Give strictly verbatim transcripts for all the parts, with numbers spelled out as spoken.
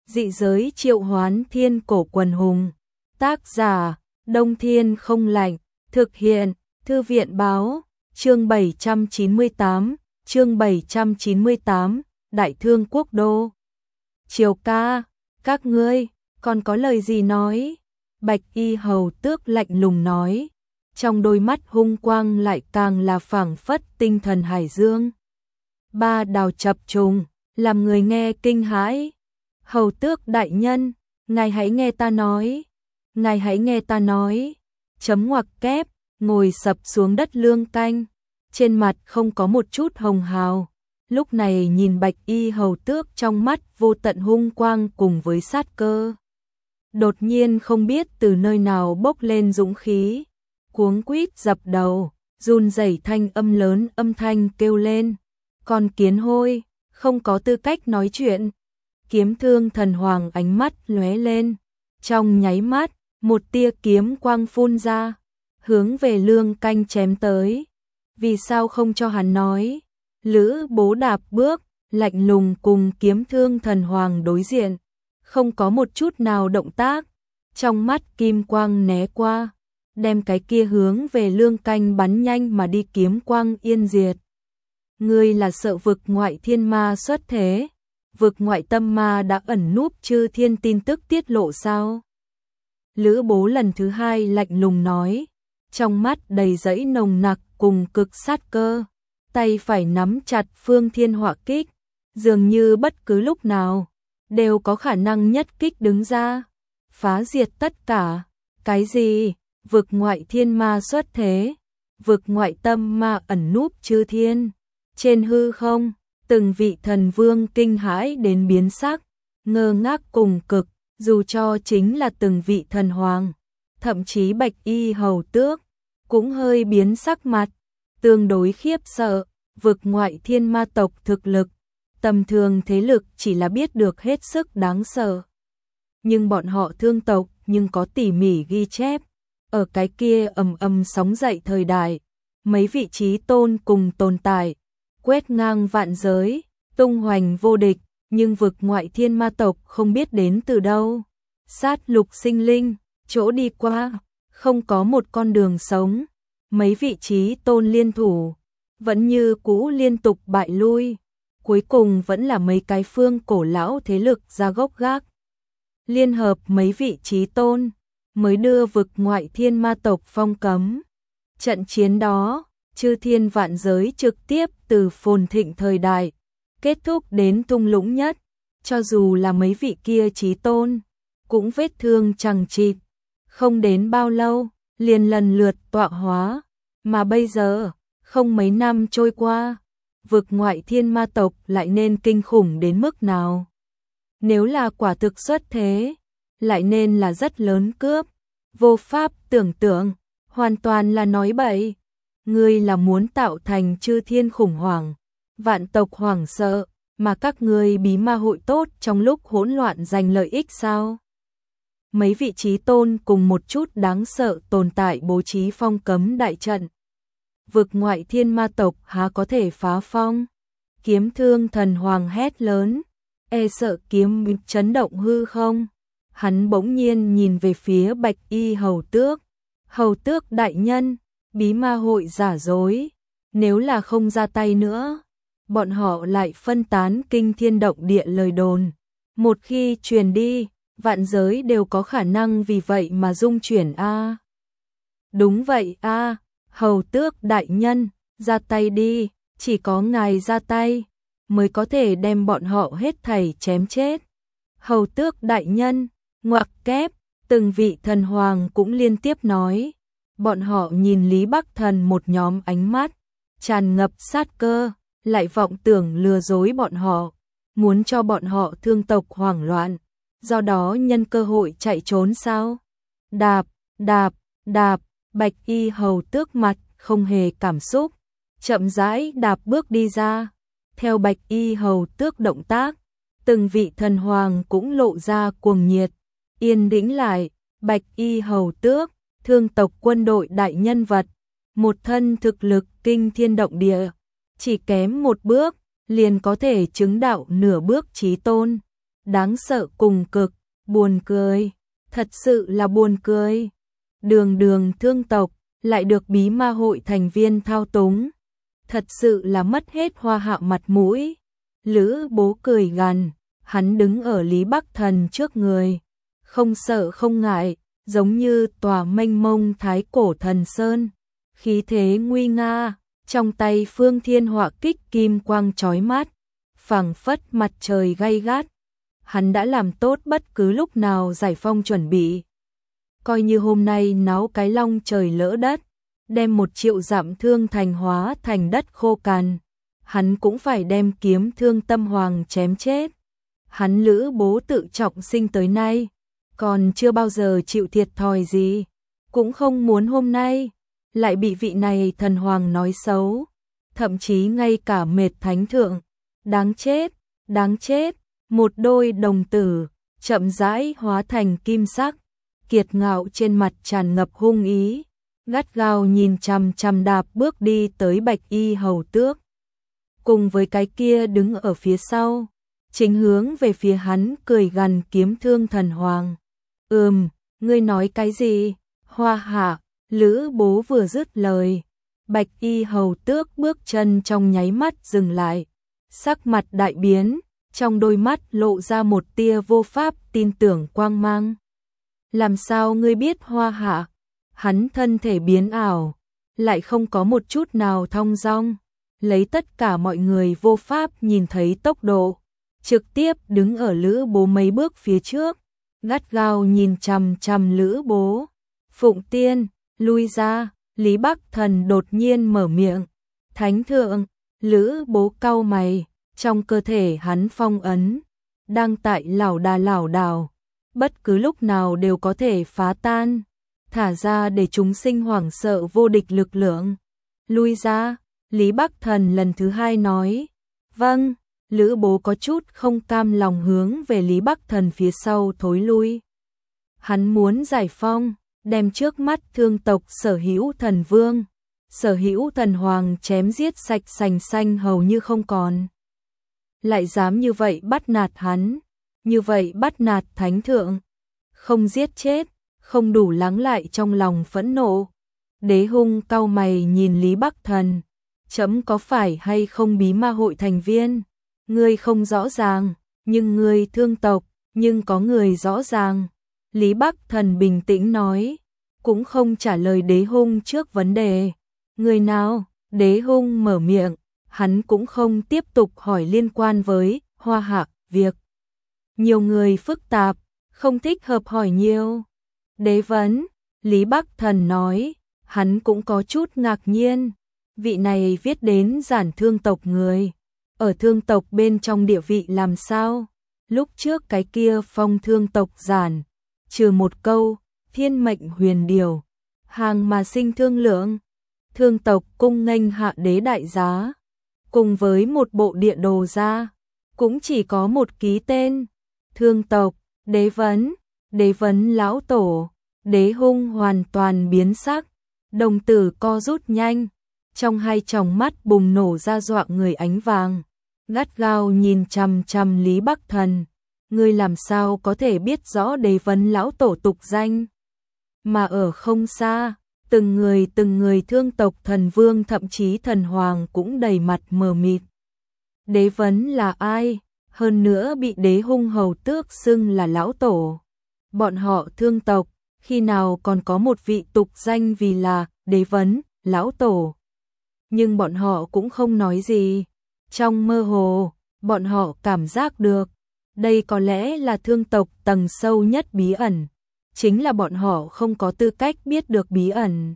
Dị giới triệu hoán thiên cổ quần hùng. Tác giả, Đông Thiên không lạnh. Thực hiện, Thư viện báo. Chương bảy trăm chín mươi tám, chương bảy trăm chín mươi tám, Đại Thương Quốc Đô. Triều ca, các ngươi, còn có lời gì nói? Bạch Y Hầu Tước lạnh lùng nói. Trong đôi mắt hung quang lại càng là phảng phất tinh thần hải dương. Ba đào chập trùng, làm người nghe kinh hãi. Hầu Tước đại nhân, ngài hãy nghe ta nói. Ngài hãy nghe ta nói. Chấm ngoặc kép, ngồi sập xuống đất Lương Canh. Trên mặt không có một chút hồng hào. Lúc này nhìn Bạch Y Hầu Tước trong mắt vô tận hung quang cùng với sát cơ. Đột nhiên không biết từ nơi nào bốc lên dũng khí. Cuống quýt dập đầu, run rẩy thanh âm lớn âm thanh kêu lên. Con kiến hôi, không có tư cách nói chuyện. Kiếm Thương Thần Hoàng ánh mắt lóe lên. Trong nháy mắt, một tia kiếm quang phun ra, hướng về Lương Canh chém tới. Vì sao không cho hắn nói? Lữ Bố đạp bước, lạnh lùng cùng Kiếm Thương Thần Hoàng đối diện, không có một chút nào động tác. Trong mắt kim quang né qua, đem cái kia hướng về Lương Canh bắn nhanh mà đi kiếm quang yên diệt. Ngươi là sợ vực ngoại thiên ma xuất thế? Vực ngoại tâm ma đã ẩn núp chư thiên tin tức tiết lộ sao? Lữ Bố lần thứ hai lạnh lùng nói, trong mắt đầy dẫy nồng nặc cùng cực sát cơ, tay phải nắm chặt Phương Thiên Hỏa Kích, dường như bất cứ lúc nào đều có khả năng nhất kích đứng ra, phá diệt tất cả. Cái gì? Vực ngoại thiên ma xuất thế? Vực ngoại tâm ma ẩn núp chư thiên? Trên hư không, từng vị thần vương kinh hãi đến biến sắc, ngơ ngác cùng cực, dù cho chính là từng vị thần hoàng, thậm chí Bạch Y Hầu Tước cũng hơi biến sắc mặt, tương đối khiếp sợ. Vực ngoại thiên ma tộc thực lực, tầm thường thế lực chỉ là biết được hết sức đáng sợ. Nhưng bọn họ Thương tộc nhưng có tỉ mỉ ghi chép, ở cái kia ầm ầm sóng dậy thời đại, mấy vị trí tôn cùng tồn tại, quét ngang vạn giới, tung hoành vô địch, nhưng vực ngoại thiên ma tộc không biết đến từ đâu. Sát lục sinh linh, chỗ đi qua, không có một con đường sống. Mấy vị trí tôn liên thủ, vẫn như cũ liên tục bại lui. Cuối cùng vẫn là mấy cái phương cổ lão thế lực ra gốc gác. Liên hợp mấy vị trí tôn, mới đưa vực ngoại thiên ma tộc phong cấm. Trận chiến đó, chư thiên vạn giới trực tiếp từ phồn thịnh thời đại, kết thúc đến thung lũng nhất. Cho dù là mấy vị kia trí tôn, cũng vết thương chằng chịt. Không đến bao lâu, liền lần lượt tọa hóa. Mà bây giờ, không mấy năm trôi qua, vực ngoại thiên ma tộc lại nên kinh khủng đến mức nào? Nếu là quả thực xuất thế, lại nên là rất lớn cướp. Vô pháp tưởng tượng, hoàn toàn là nói bậy. Ngươi là muốn tạo thành chư thiên khủng hoảng, vạn tộc hoảng sợ, mà các ngươi bí ma hội tốt trong lúc hỗn loạn giành lợi ích sao? Mấy vị trí tôn cùng một chút đáng sợ tồn tại bố trí phong cấm đại trận. Vực ngoại thiên ma tộc há có thể phá phong? Kiếm Thương Thần Hoàng hét lớn, e sợ kiếm chấn động hư không? Hắn bỗng nhiên nhìn về phía Bạch Y Hầu Tước. Hầu Tước đại nhân, bí ma hội giả dối, nếu là không ra tay nữa, bọn họ lại phân tán kinh thiên động địa lời đồn. Một khi truyền đi, vạn giới đều có khả năng vì vậy mà dung chuyển a. À. Đúng vậy a, à, Hầu Tước đại nhân, ra tay đi, chỉ có ngài ra tay mới có thể đem bọn họ hết thảy chém chết. Hầu Tước đại nhân, ngoặc kép, từng vị thần hoàng cũng liên tiếp nói. Bọn họ nhìn Lý Bắc Thần một nhóm ánh mắt tràn ngập sát cơ, lại vọng tưởng lừa dối bọn họ, muốn cho bọn họ thương tộc hoảng loạn, do đó nhân cơ hội chạy trốn sao? Đạp, đạp, đạp, Bạch Y Hầu Tước mặt không hề cảm xúc, chậm rãi đạp bước đi ra. Theo Bạch Y Hầu Tước động tác, từng vị thần hoàng cũng lộ ra cuồng nhiệt. Yên tĩnh lại, Bạch Y Hầu Tước, Thương tộc quân đội đại nhân vật, một thân thực lực kinh thiên động địa, chỉ kém một bước liền có thể chứng đạo nửa bước chí tôn. đáng sợ cùng cực, buồn cười, thật sự là buồn cười. Đường đường thương tộc, lại được bí ma hội thành viên thao túng. Thật sự là mất hết Hoa Hạ mặt mũi. Lữ Bố cười gằn, hắn đứng ở Lý Bắc Thần trước người. Không sợ không ngại, giống như tòa mênh mông thái cổ thần sơn. Khí thế nguy nga, trong tay Phương Thiên Họa kích kim quang chói mắt, phảng phất mặt trời gay gắt. Hắn đã làm tốt bất cứ lúc nào giải phong chuẩn bị. Coi như hôm nay náo cái long trời lỡ đất, đem một triệu dặm thương thành hóa thành đất khô cằn, hắn cũng phải đem kiếm thương tâm hoàng chém chết. Hắn Lữ Bố tự trọng sinh tới nay, còn chưa bao giờ chịu thiệt thòi gì, cũng không muốn hôm nay lại bị vị này thần hoàng nói xấu, thậm chí ngay cả mệt thánh thượng. Đáng chết, đáng chết, một đôi đồng tử chậm rãi hóa thành kim sắc, kiệt ngạo trên mặt tràn ngập hung ý, gắt gao nhìn chằm chằm đạp bước đi tới Bạch Y hầu tước. Cùng với cái kia đứng ở phía sau, chính hướng về phía hắn cười gằn kiếm thương thần hoàng. Ừm, ngươi nói cái gì? Hoa Hạ, Lữ Bố vừa dứt lời, Bạch Y hầu tước bước chân trong nháy mắt dừng lại, sắc mặt đại biến, trong đôi mắt lộ ra một tia vô pháp tin tưởng quang mang. Làm sao ngươi biết Hoa Hạ? Hắn thân thể biến ảo, lại không có một chút nào thong dong, lấy tất cả mọi người vô pháp nhìn thấy tốc độ, trực tiếp đứng ở Lữ Bố mấy bước phía trước, gắt gao nhìn chằm chằm Lữ Bố. Phụng Tiên, lui ra, Lý Bắc Thần đột nhiên mở miệng. Thánh thượng, Lữ Bố cau mày, trong cơ thể hắn phong ấn, đang tại lảo đà lảo đảo, bất cứ lúc nào đều có thể phá tan, thả ra để chúng sinh hoảng sợ vô địch lực lượng. Lui ra, Lý Bắc Thần lần thứ hai nói. Vâng, Lữ Bố có chút không cam lòng hướng về Lý Bắc Thần phía sau thối lui. Hắn muốn giải phong, đem trước mắt thương tộc Sở Hữu Thần Vương, Sở Hữu Thần Hoàng chém giết sạch sành xanh hầu như không còn. Lại dám như vậy bắt nạt hắn, như vậy bắt nạt thánh thượng, không giết chết, không đủ lắng lại trong lòng phẫn nộ. Đế Hung cau mày nhìn Lý Bắc Thần, chấm có phải hay không bí ma hội thành viên? Ngươi không rõ ràng, nhưng ngươi thương tộc, nhưng có người rõ ràng. Lý Bắc Thần bình tĩnh nói, cũng không trả lời Đế Hung trước vấn đề. Người nào? Đế Hung mở miệng, hắn cũng không tiếp tục hỏi liên quan với Hoa Hạ việc. Nhiều người phức tạp, không thích hợp hỏi nhiều. Đế vấn, Lý Bắc Thần nói, hắn cũng có chút ngạc nhiên. Vị này viết đến giản thương tộc người, ở thương tộc bên trong địa vị làm sao? Lúc trước cái kia phong thương tộc giản, trừ một câu, thiên mệnh huyền điều, hàng mà sinh thương lượng, thương tộc cung nghênh hạ đế đại giá, cùng với một bộ địa đồ ra, cũng chỉ có một ký tên, thương tộc, đế vấn, đế vấn lão tổ. Đế Hung hoàn toàn biến sắc, đồng tử co rút nhanh, trong hai tròng mắt bùng nổ ra dọa người ánh vàng, gắt gao nhìn chằm chằm Lý Bắc Thần. Ngươi làm sao có thể biết rõ đế vấn lão tổ tục danh? Mà ở không xa, từng người từng người thương tộc thần vương thậm chí thần hoàng cũng đầy mặt mờ mịt. Đế vấn là ai? Hơn nữa bị Đế Hung hầu tước xưng là lão tổ. Bọn họ thương tộc, khi nào còn có một vị tục danh vì là đế vấn, lão tổ. Nhưng bọn họ cũng không nói gì. Trong mơ hồ, bọn họ cảm giác được, đây có lẽ là thương tộc tầng sâu nhất bí ẩn. Chính là bọn họ không có tư cách biết được bí ẩn.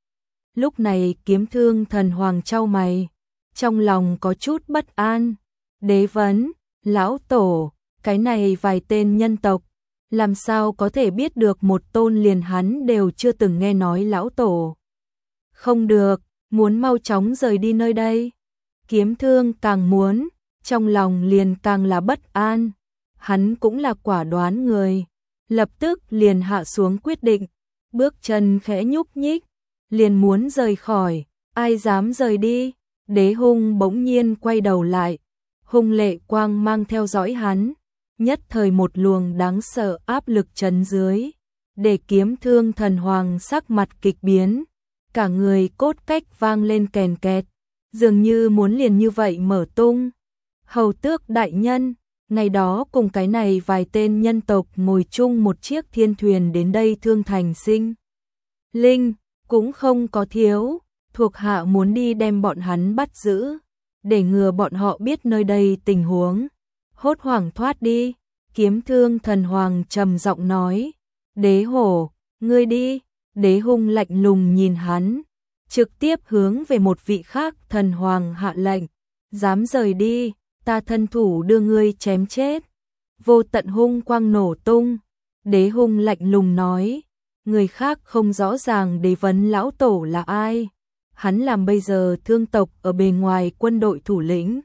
Lúc này kiếm thương thần hoàng chau mày, trong lòng có chút bất an. Đế vấn, lão tổ, cái này vài tên nhân tộc, làm sao có thể biết được một tôn liền hắn đều chưa từng nghe nói lão tổ. Không được, muốn mau chóng rời đi nơi đây. Kiếm thương càng muốn, trong lòng liền càng là bất an. Hắn cũng là quả đoán người, lập tức liền hạ xuống quyết định, bước chân khẽ nhúc nhích, liền muốn rời khỏi. Ai dám rời đi? Đế Hung bỗng nhiên quay đầu lại, hung lệ quang mang theo dõi hắn. nhất thời một luồng đáng sợ áp lực trấn dưới, để Kiếm Thương Thần Hoàng sắc mặt kịch biến, cả người cốt cách vang lên kèn kẹt, dường như muốn liền như vậy mở tung. Hầu tước đại nhân, ngày đó cùng cái này vài tên nhân tộc ngồi chung một chiếc thiên thuyền đến đây Thương Thành sinh. Linh, cũng không có thiếu, thuộc hạ muốn đi đem bọn hắn bắt giữ, để ngừa bọn họ biết nơi đây tình huống, hốt hoảng thoát đi. Kiếm Thương Thần Hoàng trầm giọng nói, Đế Hổ, ngươi đi. Đế Hung lạnh lùng nhìn hắn, trực tiếp hướng về một vị khác thần hoàng hạ lệnh, dám rời đi, ta thân thủ đưa ngươi chém chết. Vô tận hung quang nổ tung, Đế Hung lạnh lùng nói, người khác không rõ ràng Đế vấn lão tổ là ai, hắn làm bây giờ thương tộc ở bề ngoài quân đội thủ lĩnh,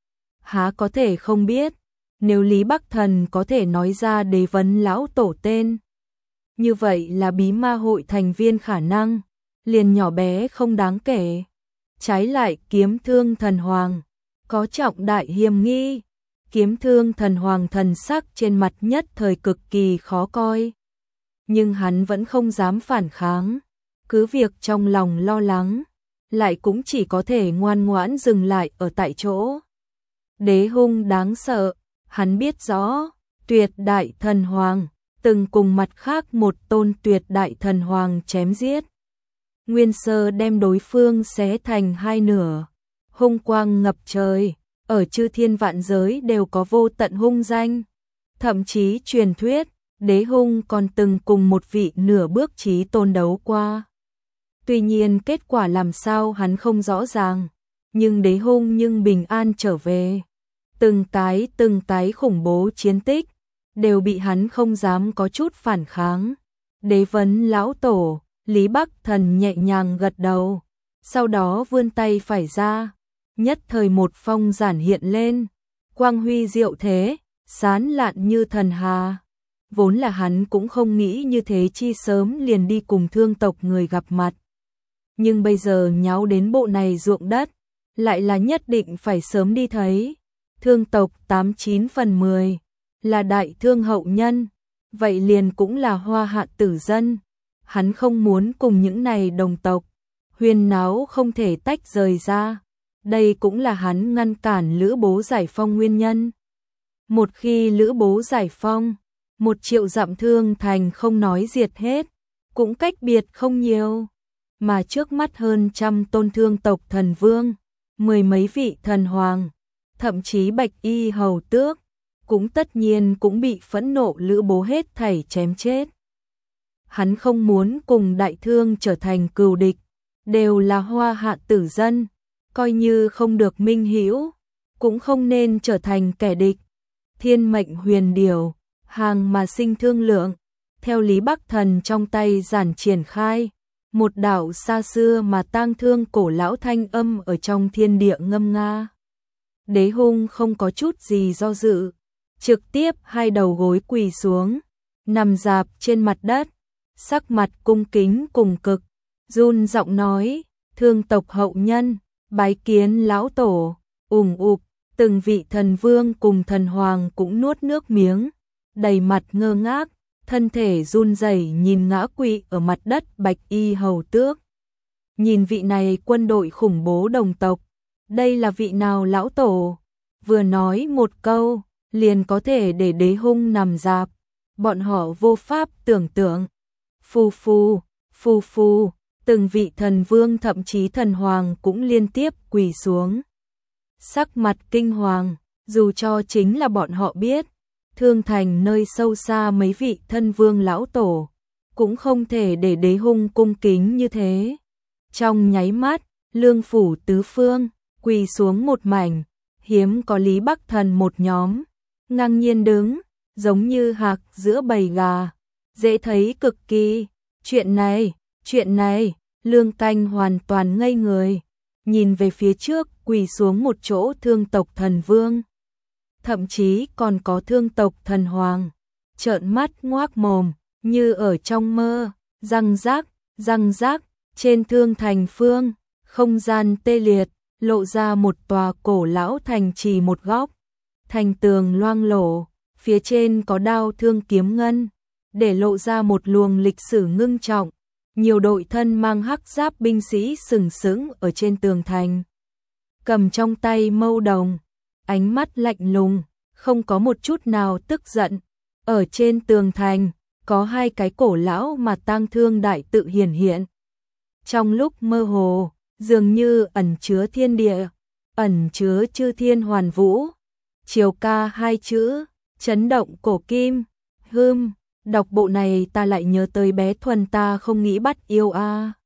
há có thể không biết. Nếu Lý Bắc Thần có thể nói ra Đế vấn lão tổ tên, như vậy là bí ma hội thành viên khả năng liền nhỏ bé không đáng kể. Trái lại Kiếm Thương Thần Hoàng có trọng đại hiềm nghi. Kiếm Thương Thần Hoàng thần sắc trên mặt nhất thời cực kỳ khó coi, nhưng hắn vẫn không dám phản kháng, cứ việc trong lòng lo lắng, lại cũng chỉ có thể ngoan ngoãn dừng lại ở tại chỗ. Đế Hung đáng sợ, hắn biết rõ, Tuyệt Đại Thần Hoàng từng cùng mặt khác một tôn Tuyệt Đại Thần Hoàng chém giết. Nguyên sơ đem đối phương xé thành hai nửa, hung quang ngập trời, ở chư thiên vạn giới đều có vô tận hung danh. Thậm chí truyền thuyết, Đế Hung còn từng cùng một vị nửa bước chí tôn đấu qua. Tuy nhiên kết quả làm sao hắn không rõ ràng, nhưng Đế Hung nhưng bình an trở về. Từng cái từng cái khủng bố chiến tích, đều bị hắn không dám có chút phản kháng. Đế vấn lão tổ, Lý Bắc Thần nhẹ nhàng gật đầu, sau đó vươn tay phải ra, nhất thời một phong giản hiện lên, quang huy diệu thế, sán lạn như thần hà. Vốn là hắn cũng không nghĩ như thế chi sớm liền đi cùng thương tộc người gặp mặt. Nhưng bây giờ nháo đến bộ này ruộng đất, lại là nhất định phải sớm đi thấy. Thương tộc tám chín phần mười là đại thương hậu nhân, vậy liền cũng là hoa hạ tử dân. Hắn không muốn cùng những này đồng tộc huyên náo không thể tách rời ra. Đây cũng là hắn ngăn cản Lữ Bố giải phong nguyên nhân. Một khi Lữ Bố giải phong, một triệu dặm Thương Thành không nói diệt hết, cũng cách biệt không nhiều. Mà trước mắt hơn trăm tôn thương tộc thần vương, mười mấy vị thần hoàng, thậm chí Bạch Y hầu tước, cũng tất nhiên cũng bị phẫn nộ Lữ Bố hết thảy chém chết. Hắn không muốn cùng đại thương trở thành cừu địch, đều là hoa hạ tử dân, coi như không được minh hữu, cũng không nên trở thành kẻ địch. Thiên mệnh huyền điều, hàng mà sinh thương lượng, theo Lý Bắc Thần trong tay giản triển khai, một đạo xa xưa mà tang thương cổ lão thanh âm ở trong thiên địa ngâm nga. Đế Hung không có chút gì do dự, trực tiếp hai đầu gối quỳ xuống, nằm dạp trên mặt đất, sắc mặt cung kính cùng cực, run giọng nói, thương tộc hậu nhân, bái kiến lão tổ. Ùng ục, từng vị thần vương cùng thần hoàng cũng nuốt nước miếng, đầy mặt ngơ ngác, thân thể run rẩy nhìn ngã quỵ ở mặt đất Bạch Y hầu tước. Nhìn vị này quân đội khủng bố đồng tộc, đây là vị nào lão tổ? Vừa nói một câu, liền có thể để Đế Hung nằm dạp, bọn họ vô pháp tưởng tượng. Phù phù, phù phù, từng vị thần vương thậm chí thần hoàng cũng liên tiếp quỳ xuống. Sắc mặt kinh hoàng, dù cho chính là bọn họ biết, Thương Thành nơi sâu xa mấy vị thân vương lão tổ, cũng không thể để Đế Hung cung kính như thế. Trong nháy mắt, lương phủ tứ phương, quỳ xuống một mảnh, hiếm có Lý Bắc Thần một nhóm, ngang nhiên đứng, giống như hạc giữa bầy gà, dễ thấy cực kỳ. Chuyện này, chuyện này, Lương Canh hoàn toàn ngây người, nhìn về phía trước quỳ xuống một chỗ thương tộc thần vương. Thậm chí còn có thương tộc thần hoàng, trợn mắt ngoác mồm, như ở trong mơ, răng rác, răng rác, trên Thương Thành phương, không gian tê liệt, lộ ra một tòa cổ lão thành trì một góc, thành tường loang lổ, phía trên có đao thương kiếm ngân, để lộ ra một luồng lịch sử ngưng trọng, nhiều đội thân mang hắc giáp binh sĩ sừng sững ở trên tường thành. Cầm trong tay mâu đồng, ánh mắt lạnh lùng, không có một chút nào tức giận. Ở trên tường thành, có hai cái cổ lão mà tang thương đại tự hiển hiện. Trong lúc mơ hồ, dường như ẩn chứa thiên địa, ẩn chứa chư thiên hoàn vũ. Chiều ca hai chữ, chấn động cổ kim. Hưm, đọc bộ này ta lại nhớ tới bé Thuần ta không nghĩ bắt yêu a. À.